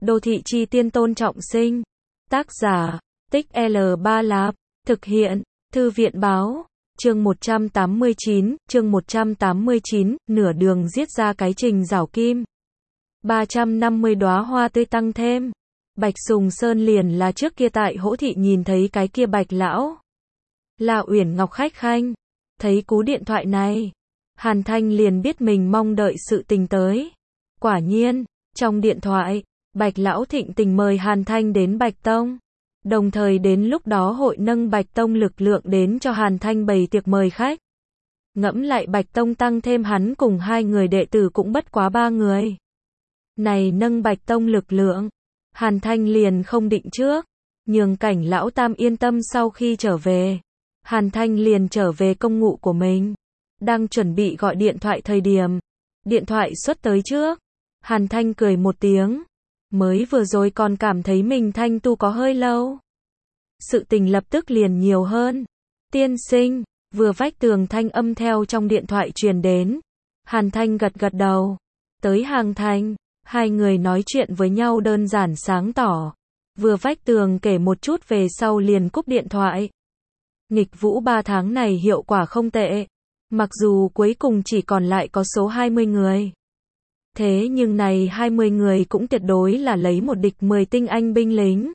Đô thị chi tiên Tôn Trọng Sinh. Tác giả, Tích L3 Lạp. Thực hiện, Thư viện báo. Chương 189, nửa đường giết ra cái trình rảo kim. 350 đóa hoa tươi tăng thêm. Bạch Sùng Sơn liền là trước kia tại Hỗ Thị nhìn thấy cái kia Bạch lão. Là Uyển Ngọc khách khanh. Thấy cú điện thoại này, Hàn Thanh liền biết mình mong đợi sự tình tới. Quả nhiên, trong điện thoại, Bạch lão thịnh tình mời Hàn Thanh đến Bạch Tông. Đồng thời đến lúc đó hội nâng Bạch Tông lực lượng đến cho Hàn Thanh bày tiệc mời khách. Ngẫm lại Bạch Tông tăng thêm hắn cùng 2 người đệ tử cũng bất quá 3 người. Này nâng Bạch Tông lực lượng, Hàn Thanh liền không định trước, nhường Cảnh lão tam yên tâm. Sau khi trở về, Hàn Thanh liền trở về công ngụ của mình. Đang chuẩn bị gọi điện thoại thời điểm, điện thoại xuất tới trước. Hàn Thanh cười một tiếng. Mới vừa rồi còn cảm thấy mình thanh tu có hơi lâu. Sự tình lập tức liền nhiều hơn. Tiên sinh, vừa vách tường thanh âm theo trong điện thoại truyền đến. Hàn Thanh gật gật đầu. Tới Hàng Thành, 2 người nói chuyện với nhau đơn giản sáng tỏ. Vừa vách tường kể một chút về sau liền cúp điện thoại. Nghịch vũ 3 tháng này hiệu quả không tệ. Mặc dù cuối cùng chỉ còn lại có số 20 người. Thế nhưng này 20 người cũng tuyệt đối là lấy một địch 10 tinh anh binh lính.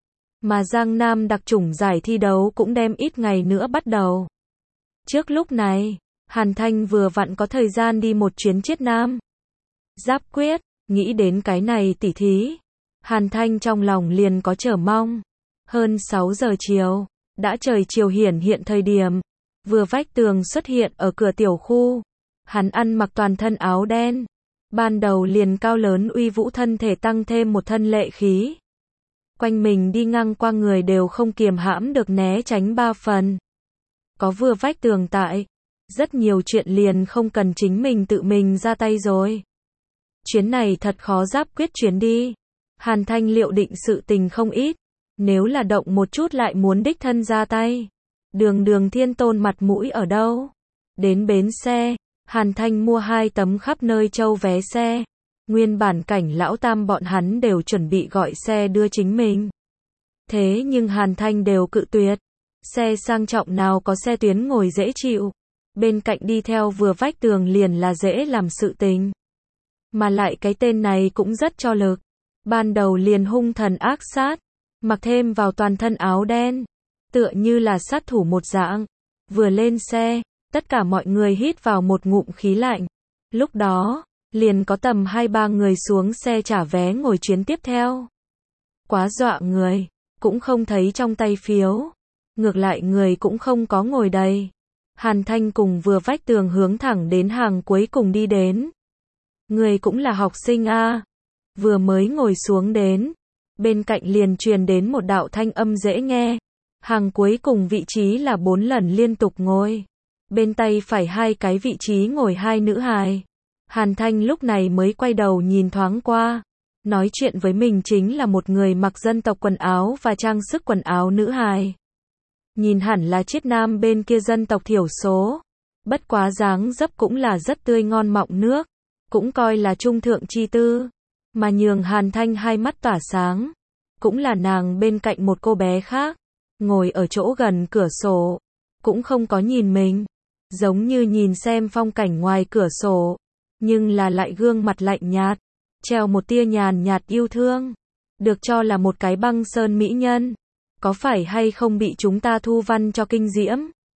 Mà Giang Nam đặc chủng giải thi đấu cũng đem ít ngày nữa bắt đầu. Trước lúc này, Hàn Thanh vừa vặn có thời gian đi một chuyến Chiết Nam. Giáp quyết, nghĩ đến cái này tỉ thí. Hàn Thanh trong lòng liền có chờ mong. Hơn 6 giờ chiều, đã trời chiều hiển hiện thời điểm. Vừa vách tường xuất hiện ở cửa tiểu khu. Hắn ăn mặc toàn thân áo đen. Ban đầu liền cao lớn uy vũ thân thể tăng thêm một thân lệ khí. Quanh mình đi ngang qua người đều không kiềm hãm được né tránh 3 phần. Có vừa vách tường tại, rất nhiều chuyện liền không cần chính mình tự mình ra tay rồi. Chuyến này thật khó giáp quyết chuyến đi. Hàn Thanh liệu định sự tình không ít. Nếu là động một chút lại muốn đích thân ra tay. Đường Thiên Tôn mặt mũi ở đâu? Đến bến xe, Hàn Thanh mua 2 tấm khắp nơi châu vé xe. Nguyên bản Cảnh lão tam bọn hắn đều chuẩn bị gọi xe đưa chính mình. Thế nhưng Hàn Thanh đều cự tuyệt. Xe sang trọng nào có xe tuyến ngồi dễ chịu. Bên cạnh đi theo vừa vách tường liền là dễ làm sự tình. Mà lại cái tên này cũng rất cho lực. Ban đầu liền hung thần ác sát. Mặc thêm vào toàn thân áo đen. Tựa như là sát thủ một dạng. Vừa lên xe, tất cả mọi người hít vào một ngụm khí lạnh. Lúc đó, liền có tầm 2-3 người xuống xe trả vé ngồi chuyến tiếp theo. Quá dọa người, cũng không thấy trong tay phiếu. Ngược lại người cũng không có ngồi đầy. Hàn Thanh cùng vừa vách tường hướng thẳng đến hàng cuối cùng đi đến. Người cũng là học sinh a. Vừa mới ngồi xuống đến, bên cạnh liền truyền đến một đạo thanh âm dễ nghe. Hàng cuối cùng vị trí là 4 lần liên tục ngồi. Bên tay phải 2 cái vị trí ngồi 2 nữ hài. Hàn Thanh lúc này mới quay đầu nhìn thoáng qua. Nói chuyện với mình chính là một người mặc dân tộc quần áo và trang sức quần áo nữ hài. Nhìn hẳn là Chiết Nam bên kia dân tộc thiểu số. Bất quá dáng dấp cũng là rất tươi ngon mọng nước. Cũng coi là trung thượng chi tư. Mà nhường Hàn Thanh hai mắt tỏa sáng. Cũng là nàng bên cạnh một cô bé khác. Ngồi ở chỗ gần cửa sổ. Cũng không có nhìn mình. Giống như nhìn xem phong cảnh ngoài cửa sổ. Nhưng là lại gương mặt lạnh nhạt. Treo một tia nhàn nhạt yêu thương. Được cho là một cái băng sơn mỹ nhân. Có phải hay không bị chúng ta Thu Văn cho kinh diễm?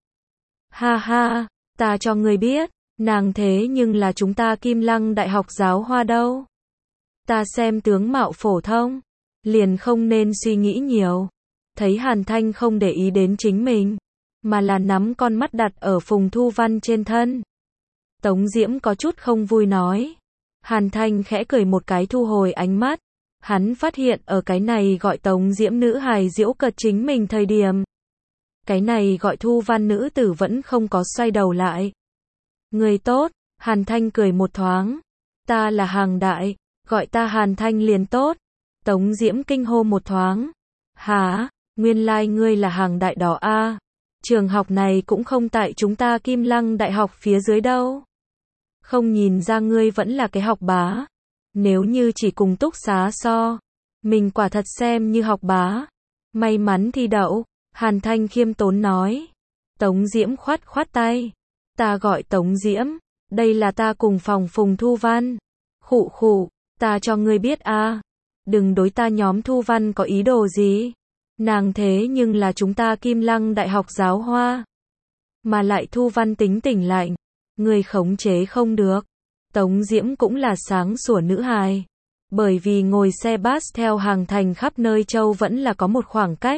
Ha ha, ta cho người biết. Nàng thế nhưng là chúng ta Kim Lăng Đại học giáo hoa đâu. Ta xem tướng mạo phổ thông. Liền không nên suy nghĩ nhiều. Thấy Hàn Thanh không để ý đến chính mình. Mà là nắm con mắt đặt ở Phùng Thu Văn trên thân. Tống Diễm có chút không vui nói. Hàn Thanh khẽ cười một cái thu hồi ánh mắt. Hắn phát hiện ở cái này gọi Tống Diễm nữ hài giễu cợt chính mình thời điểm. Cái này gọi Thu Văn nữ tử vẫn không có xoay đầu lại. Người tốt, Hàn Thanh cười một thoáng. Ta là Hàng Đại, gọi ta Hàn Thanh liền tốt. Tống Diễm kinh hô một thoáng. Hả, nguyên lai ngươi là Hàng Đại đó a? Trường học này cũng không tại chúng ta Kim Lăng Đại học phía dưới đâu. Không nhìn ra ngươi vẫn là cái học bá. Nếu như chỉ cùng túc xá so, Mình quả thật xem như học bá. May mắn thi đậu. Hàn Thanh khiêm tốn nói. Tống Diễm khoát khoát tay. Ta gọi Tống Diễm. Đây là ta cùng phòng Phùng Thu Văn. Khụ khụ, ta cho ngươi biết a, đừng đối ta nhóm Thu Văn có ý đồ gì. Nàng thế nhưng là chúng ta Kim Lăng Đại học giáo hoa. Mà lại Thu Văn tính tình lạnh. Ngươi khống chế không được. Tống Diễm cũng là sáng sủa nữ hài. Bởi vì ngồi xe bus theo hàng thành khắp nơi châu vẫn là có một khoảng cách.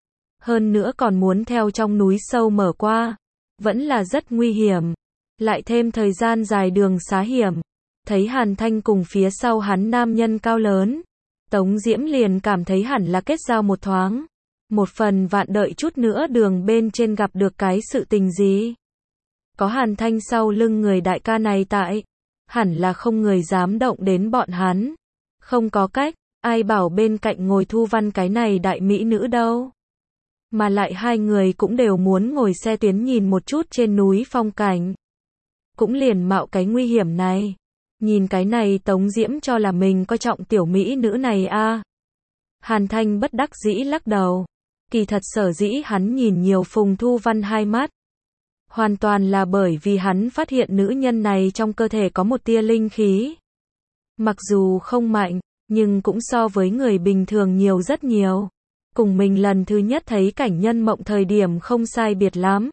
Hơn nữa còn muốn theo trong núi sâu mở qua. Vẫn là rất nguy hiểm. Lại thêm thời gian dài đường xá hiểm. Thấy Hàn Thanh cùng phía sau hắn nam nhân cao lớn. Tống Diễm liền cảm thấy hẳn là kết giao một thoáng. Một phần vạn đợi chút nữa đường bên trên gặp được cái sự tình gì. Có Hàn Thanh sau lưng người đại ca này tại. Hẳn là không người dám động đến bọn hắn. Không có cách, ai bảo bên cạnh ngồi Thu Văn cái này đại mỹ nữ đâu. Mà lại hai người cũng đều muốn ngồi xe tuyến nhìn một chút trên núi phong cảnh. Cũng liền mạo cái nguy hiểm này. Nhìn cái này Tống Diễm cho là mình coi trọng tiểu mỹ nữ này a. Hàn Thanh bất đắc dĩ lắc đầu. Kỳ thật sở dĩ hắn nhìn nhiều Phùng Thu Văn hai mắt. Hoàn toàn là bởi vì hắn phát hiện nữ nhân này trong cơ thể có một tia linh khí. Mặc dù không mạnh, nhưng cũng so với người bình thường nhiều rất nhiều. Cùng mình lần thứ nhất thấy cảnh nhân mộng thời điểm không sai biệt lắm.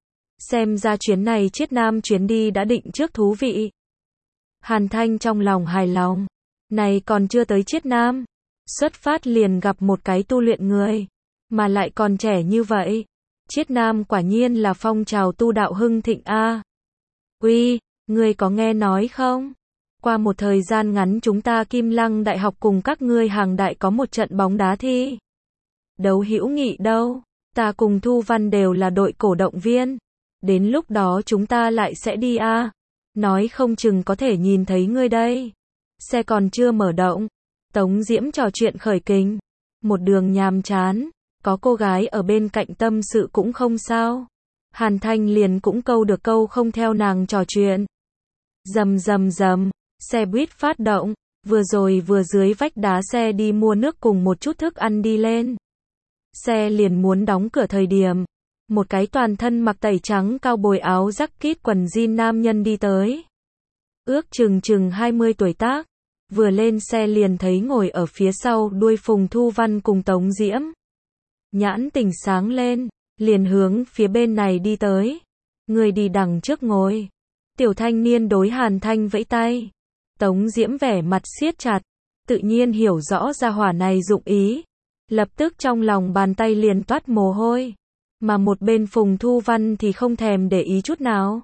Xem ra chuyến này Chiết Nam chuyến đi đã định trước thú vị. Hàn Thanh trong lòng hài lòng. Này còn chưa tới Chiết Nam. Xuất phát liền gặp một cái tu luyện người. Mà lại còn trẻ như vậy. Chiết Nam quả nhiên là phong trào tu đạo hưng thịnh a. Uy, ngươi có nghe nói không? Qua một thời gian ngắn chúng ta Kim Lăng Đại học cùng các ngươi hàng đại có một trận bóng đá thi. Đấu hữu nghị đâu? Ta cùng Thu Văn đều là đội cổ động viên. Đến lúc đó chúng ta lại sẽ đi a. Nói không chừng có thể nhìn thấy ngươi đây. Xe còn chưa mở động. Tống Diễm trò chuyện khởi kình. Một đường nhàm chán. Có cô gái ở bên cạnh tâm sự cũng không sao. Hàn Thanh liền cũng câu được câu không theo nàng trò chuyện. Rầm rầm rầm. Xe buýt phát động. Vừa rồi vừa dưới vách đá xe đi mua nước cùng một chút thức ăn đi lên. Xe liền muốn đóng cửa thời điểm. Một cái toàn thân mặc tẩy trắng cao bồi áo jacket quần jean nam nhân đi tới. Ước chừng 20 tuổi tác. Vừa lên xe liền thấy ngồi ở phía sau đuôi Phùng Thu Văn cùng Tống Diễm. Nhãn tỉnh sáng lên, liền hướng phía bên này đi tới. Người đi đằng trước ngồi. Tiểu thanh niên đối Hàn Thanh vẫy tay. Tống Diễm vẻ mặt siết chặt. Tự nhiên hiểu rõ ra hỏa này dụng ý. Lập tức trong lòng bàn tay liền toát mồ hôi. Mà một bên Phùng Thu Văn thì không thèm để ý chút nào.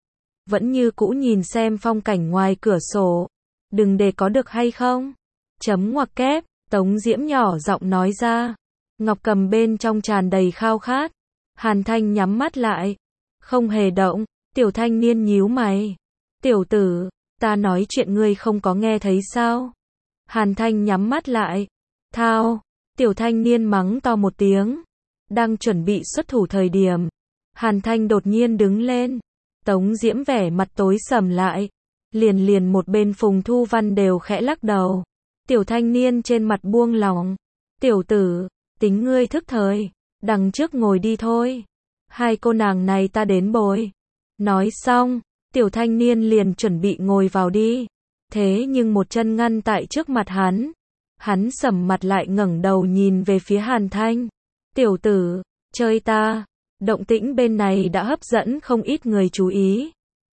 Vẫn như cũ nhìn xem phong cảnh ngoài cửa sổ. Đừng để có được hay không? Chấm ngoặc kép, Tống Diễm nhỏ giọng nói ra. Ngọc Cầm bên trong tràn đầy khao khát. Hàn Thanh nhắm mắt lại. Không hề động, tiểu thanh niên nhíu mày. Tiểu tử, ta nói chuyện ngươi không có nghe thấy sao? Hàn Thanh nhắm mắt lại. Thao, tiểu thanh niên mắng to một tiếng. Đang chuẩn bị xuất thủ thời điểm. Hàn Thanh đột nhiên đứng lên. Tống Diễm vẻ mặt tối sầm lại. Liền một bên Phùng Thu Văn đều khẽ lắc đầu. Tiểu thanh niên trên mặt buông lỏng. Tiểu tử, tính ngươi thức thời. Đằng trước ngồi đi thôi. Hai cô nàng này ta đến bồi. Nói xong, tiểu thanh niên liền chuẩn bị ngồi vào đi. Thế nhưng một chân ngăn tại trước mặt hắn. Hắn sầm mặt lại ngẩng đầu nhìn về phía Hàn Thanh. Tiểu tử, chơi ta. Động tĩnh bên này đã hấp dẫn không ít người chú ý.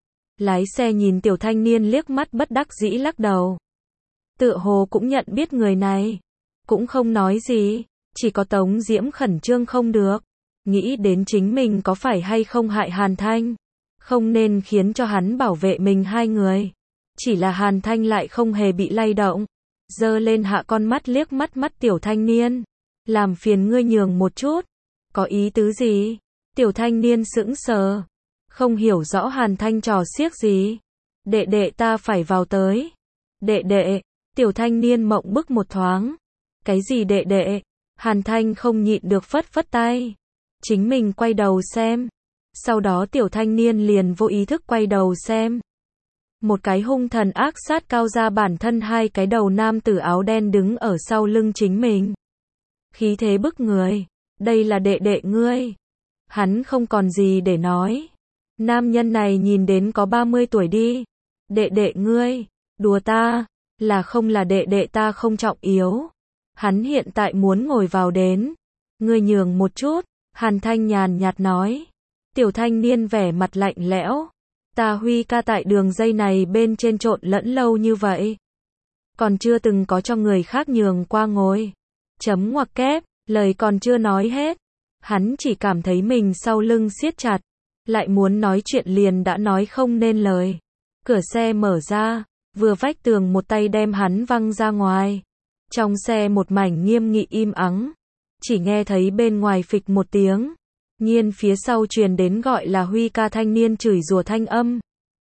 Lái xe nhìn tiểu thanh niên liếc mắt bất đắc dĩ lắc đầu. Tựa hồ cũng nhận biết người này. Cũng không nói gì. Chỉ có Tống Diễm khẩn trương không được. Nghĩ đến chính mình có phải hay không hại Hàn Thanh. Không nên khiến cho hắn bảo vệ mình hai người. Chỉ là Hàn Thanh lại không hề bị lay động. Giơ lên hạ con mắt liếc mắt tiểu thanh niên. Làm phiền ngươi nhường một chút. Có ý tứ gì? Tiểu thanh niên sững sờ. Không hiểu rõ Hàn Thanh trò xiếc gì. Đệ đệ ta phải vào tới. Đệ đệ. Tiểu thanh niên mộng bức một thoáng. Cái gì đệ đệ? Hàn Thanh không nhịn được phất phất tay. Chính mình quay đầu xem. Sau đó tiểu thanh niên liền vô ý thức quay đầu xem. Một cái hung thần ác sát cao ra bản thân hai cái đầu nam tử áo đen đứng ở sau lưng chính mình. Khí thế bức người. Đây là đệ đệ ngươi. Hắn không còn gì để nói. Nam nhân này nhìn đến có 30 tuổi đi. Đệ đệ ngươi, đùa ta, là không là đệ đệ ta không trọng yếu. Hắn hiện tại muốn ngồi vào đến. Ngươi nhường một chút, Hàn Thanh nhàn nhạt nói. Tiểu thanh niên vẻ mặt lạnh lẽo. Ta Huy ca tại đường dây này bên trên trộn lẫn lâu như vậy. Còn chưa từng có cho người khác nhường qua ngồi. Chấm ngoặc kép, lời còn chưa nói hết. Hắn chỉ cảm thấy mình sau lưng siết chặt. Lại muốn nói chuyện liền đã nói không nên lời. Cửa xe mở ra, vừa vách tường một tay đem hắn văng ra ngoài. Trong xe một mảnh nghiêm nghị im ắng. Chỉ nghe thấy bên ngoài phịch một tiếng. Nhiên phía sau truyền đến gọi là Huy ca thanh niên chửi rủa thanh âm.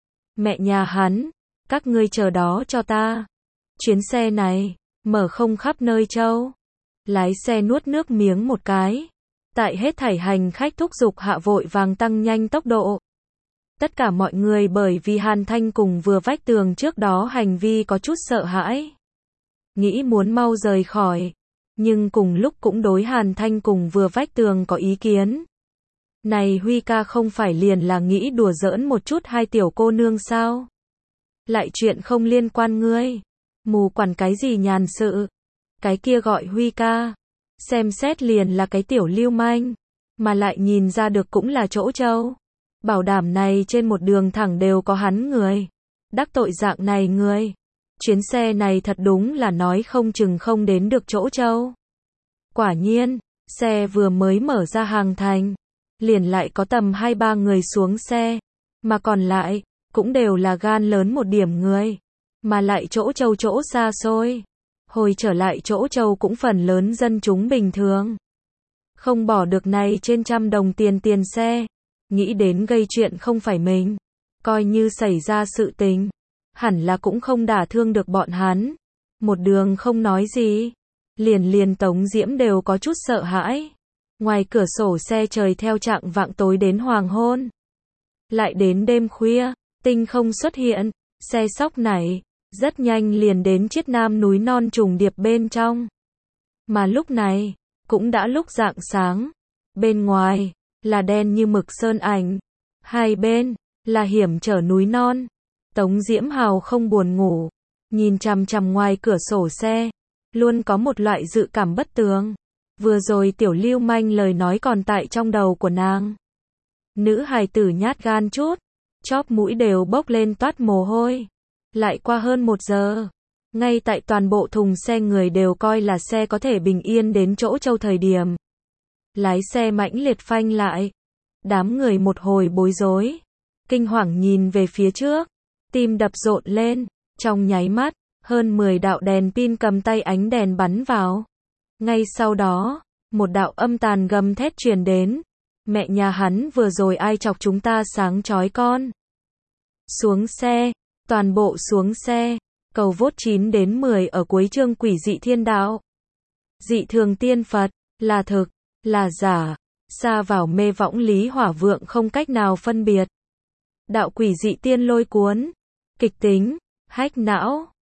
Mẹ nhà hắn, các ngươi chờ đó cho ta. Chuyến xe này, mở không khắp nơi châu. Lái xe nuốt nước miếng một cái. Tại hết thảy hành khách thúc giục hạ vội vàng tăng nhanh tốc độ. Tất cả mọi người bởi vì Hàn Thanh cùng vừa vách tường trước đó hành vi có chút sợ hãi. Nghĩ muốn mau rời khỏi. Nhưng cùng lúc cũng đối Hàn Thanh cùng vừa vách tường có ý kiến. Này Huy ca không phải liền là nghĩ đùa giỡn một chút hai tiểu cô nương sao? Lại chuyện không liên quan ngươi. Mù quản cái gì nhàn sự. Cái kia gọi Huy ca. Xem xét liền là cái tiểu lưu manh. Mà lại nhìn ra được cũng là chỗ trâu. Bảo đảm này trên một đường thẳng đều có hắn người. Đắc tội dạng này người. Chuyến xe này thật đúng là nói không chừng không đến được chỗ trâu. Quả nhiên, xe vừa mới mở ra hàng thành. Liền lại có tầm 2-3 người xuống xe. Mà còn lại, cũng đều là gan lớn một điểm người. Mà lại chỗ trâu chỗ xa xôi. Hồi trở lại chỗ trâu cũng phần lớn dân chúng bình thường. Không bỏ được này trên trăm đồng tiền xe. Nghĩ đến gây chuyện không phải mình. Coi như xảy ra sự tình. Hẳn là cũng không đả thương được bọn hắn. Một đường không nói gì. Liền Tống Diễm đều có chút sợ hãi. Ngoài cửa sổ xe trời theo trạng vạng tối đến hoàng hôn. Lại đến đêm khuya, tinh không xuất hiện, xe sóc nảy, rất nhanh liền đến chiết nam núi non trùng điệp bên trong. Mà lúc này, cũng đã lúc rạng sáng. Bên ngoài, là đen như mực sơn ảnh. Hai bên, là hiểm trở núi non. Tống Diễm Hào không buồn ngủ. Nhìn chằm chằm ngoài cửa sổ xe. Luôn có một loại dự cảm bất tường. Vừa rồi tiểu lưu manh lời nói còn tại trong đầu của nàng. Nữ hài tử nhát gan chút. Chóp mũi đều bốc lên toát mồ hôi. Lại qua hơn 1 giờ. Ngay tại toàn bộ thùng xe người đều coi là xe có thể bình yên đến chỗ châu thời điểm. Lái xe mãnh liệt phanh lại. Đám người một hồi bối rối. Kinh hoàng nhìn về phía trước. Tim đập rộn lên. Trong nháy mắt, hơn 10 đạo đèn pin cầm tay ánh đèn bắn vào. Ngay sau đó, một đạo âm tàn gầm thét truyền đến. Mẹ nhà hắn vừa rồi ai chọc chúng ta sáng chói con. Xuống xe, toàn bộ xuống xe. Cầu vốt 9 đến 10 ở cuối chương quỷ dị thiên đạo. Dị thường tiên Phật, là thực, là giả, xa vào mê võng lý hỏa vượng không cách nào phân biệt. Đạo quỷ dị tiên lôi cuốn, kịch tính, hách não.